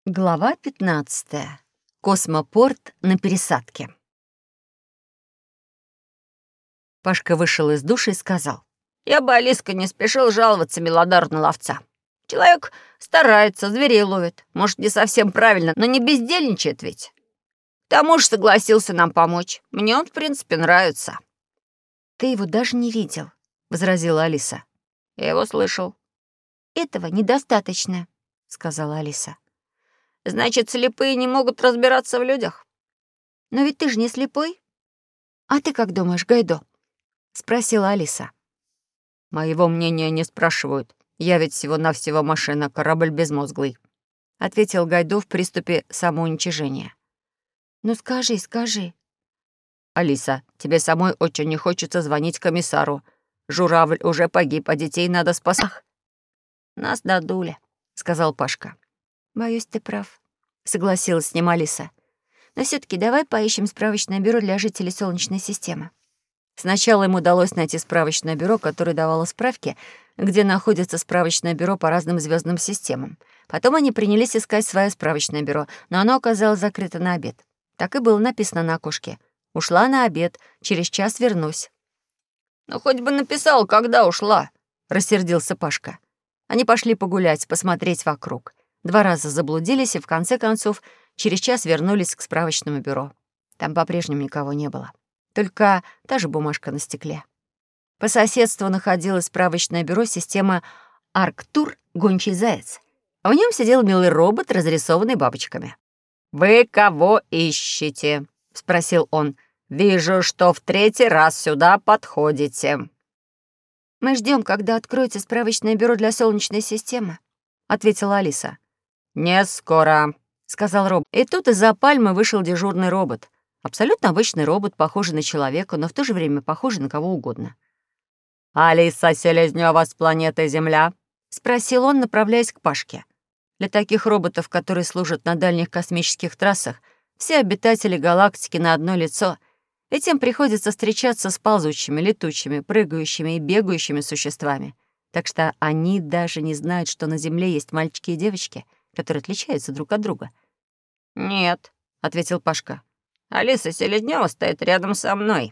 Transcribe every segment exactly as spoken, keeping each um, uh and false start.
Глава пятнадцатая. Космопорт на пересадке. Пашка вышел из душа и сказал: «Я бы, Алиска, не спешил жаловаться Милодару на ловца. Человек старается, зверей ловит. Может, не совсем правильно, но не бездельничает ведь. К тому же согласился нам помочь. Мне он, в принципе, нравится». «Ты его даже не видел», — возразила Алиса. «Я его слышал». «Этого недостаточно», — сказала Алиса. «Значит, слепые не могут разбираться в людях?» «Но ведь ты же не слепой». «А ты как думаешь, Гайдо?» — спросила Алиса. «Моего мнения не спрашивают. Я ведь всего-навсего машина, корабль безмозглый», — ответил Гайдо в приступе самоуничижения. «Ну скажи, скажи». «Алиса, тебе самой очень не хочется звонить комиссару. Журавль уже погиб, а детей надо спасать». «Ах, нас надули», — сказал Пашка. «Боюсь, ты прав», — согласилась с ним Алиса. «Но все таки давай поищем справочное бюро для жителей Солнечной системы». Сначала им удалось найти справочное бюро, которое давало справки, где находится справочное бюро по разным звездным системам. Потом они принялись искать свое справочное бюро, но оно оказалось закрыто на обед. Так и было написано на окошке: «Ушла на обед, через час вернусь». «Ну, хоть бы написал, когда ушла», — рассердился Пашка. Они пошли погулять, посмотреть вокруг. Два раза заблудились и, в конце концов, через час вернулись к справочному бюро. Там по-прежнему никого не было. Только та же бумажка на стекле. По соседству находилось справочное бюро системы «Арктур. Гончий заяц». В нем сидел милый робот, разрисованный бабочками. «Вы кого ищете?» — спросил он. «Вижу, что в третий раз сюда подходите». «Мы ждем, когда откроется справочное бюро для Солнечной системы», — ответила Алиса. «Не скоро», — сказал робот. И тут из-за пальмы вышел дежурный робот. Абсолютно обычный робот, похожий на человека, но в то же время похожий на кого угодно. «Алиса Селезнёва с планеты Земля?» — спросил он, направляясь к Пашке. Для таких роботов, которые служат на дальних космических трассах, все обитатели галактики на одно лицо, ведь им приходится встречаться с ползучими, летучими, прыгающими и бегающими существами. Так что они даже не знают, что на Земле есть мальчики и девочки, которые отличаются друг от друга. «Нет», — ответил Пашка. «Алиса Селезнёва стоит рядом со мной».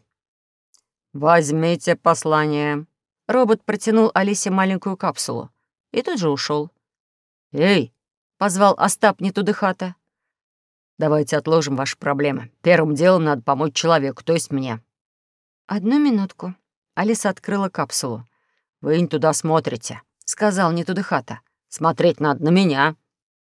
«Возьмите послание». Робот протянул Алисе маленькую капсулу и тут же ушел. «Эй!» — позвал Остап Нетудыхата. «Давайте отложим ваши проблемы. Первым делом надо помочь человеку, то есть мне». «Одну минутку». Алиса открыла капсулу. «Вы не туда смотрите», — сказал Нетудыхата. «Смотреть надо на меня».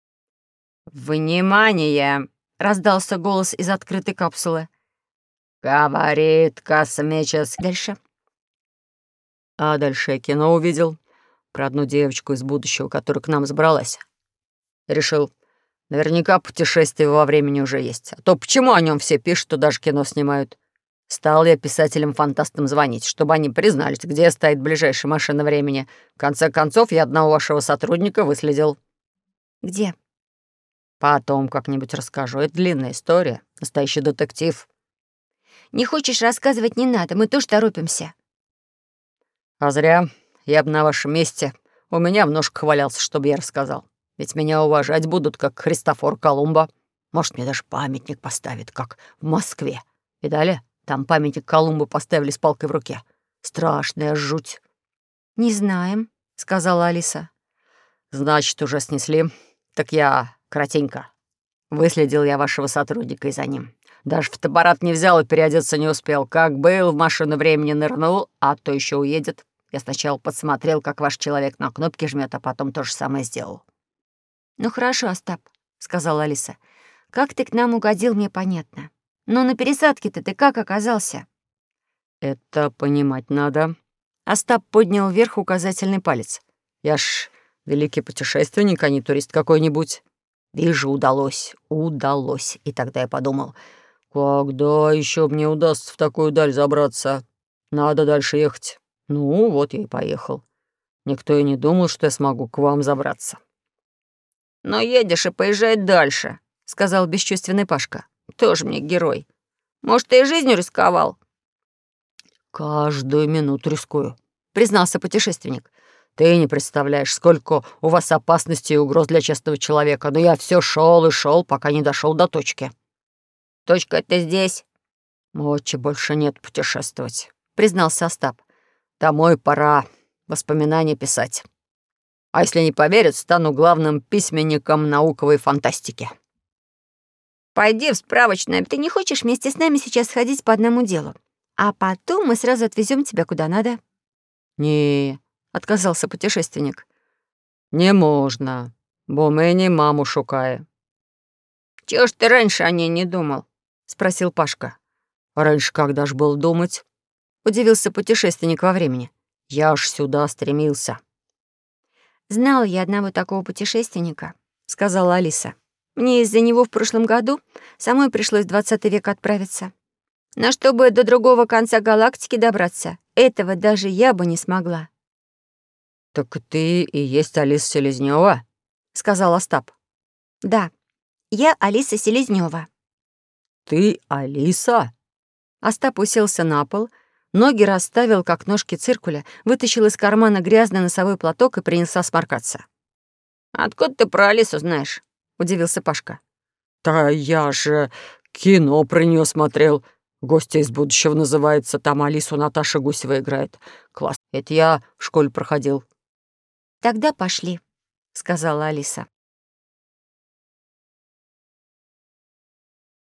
«Внимание!» — раздался голос из открытой капсулы. «Говорит космический...» Дальше. А дальше я кино увидел про одну девочку из будущего, которая к нам забралась. Решил, наверняка путешествие во времени уже есть. А то почему о нем все пишут, что даже кино снимают? Стал я писателям-фантастам звонить, чтобы они признались, где стоит ближайшая машина времени. В конце концов, я одного вашего сотрудника выследил. «Где?» Потом как-нибудь расскажу. Это длинная история. Настоящий детектив. «Не хочешь рассказывать, не надо, мы тоже торопимся». А зря. Я бы на вашем месте у меня в ножках валялся, чтобы я рассказал. Ведь меня уважать будут, как Христофор Колумба. Может, мне даже памятник поставят, как в Москве. Видали? Там памятник Колумбу поставили с палкой в руке. Страшная жуть». «Не знаем», — сказала Алиса. «Значит, уже снесли. Так я кратенько. Выследил я вашего сотрудника и за ним. Даже фотоаппарат не взял и переодеться не успел. Как был, в машину времени нырнул, а то еще уедет. Я сначала подсмотрел, как ваш человек на кнопки жмет, а потом то же самое сделал». «Ну хорошо, Остап», — сказала Алиса. «Как ты к нам угодил, мне понятно. Но на пересадке-то ты как оказался?» «Это понимать надо». Остап поднял вверх указательный палец. «Я ж великий путешественник, а не турист какой-нибудь. Вижу, удалось, удалось». И тогда я подумал, когда еще мне удастся в такую даль забраться? Надо дальше ехать. Ну, вот я и поехал. Никто и не думал, что я смогу к вам забраться. «Но едешь и поезжай дальше», — сказал бесчувственный Пашка. «Тоже мне герой. Может, ты и жизнью рисковал?» «Каждую минуту рискую», — признался путешественник. Ты не представляешь, сколько у вас опасностей и угроз для честного человека, но я все шел и шел, пока не дошел до точки». «Точка это здесь», «Мочи больше нет путешествовать», — признался Остап. «Домой пора воспоминания писать. А если не поверят, стану главным письменником науковой фантастики». «Пойди в справочное. Ты не хочешь вместе с нами сейчас сходить по одному делу? А потом мы сразу отвезем тебя куда надо». «Не», — отказался путешественник. «Не можна, бо мені маму шукає». «Чего ж ты раньше о ней не думал?» — спросил Пашка. «Раньше когда ж был думать?» — удивился путешественник во времени. «Я ж сюда стремился». «Знала я одного такого путешественника», — сказала Алиса. «Мне из-за него в прошлом году самой пришлось в двадцатый век отправиться. Но чтобы до другого конца галактики добраться, этого даже я бы не смогла». «Так ты и есть Алиса Селезнёва?» — сказал Остап. «Да, я Алиса Селезнёва». «Ты Алиса?» Остап уселся на пол, ноги расставил, как ножки циркуля, вытащил из кармана грязный носовой платок и принялся сморкаться. «Откуда ты про Алису знаешь?» — удивился Пашка. «Да я же кино про неё смотрел. «Гостья из будущего» называется. Там Алису Наташа Гусева играет. Класс. Это я в школе проходил». «Тогда пошли», — сказала Алиса.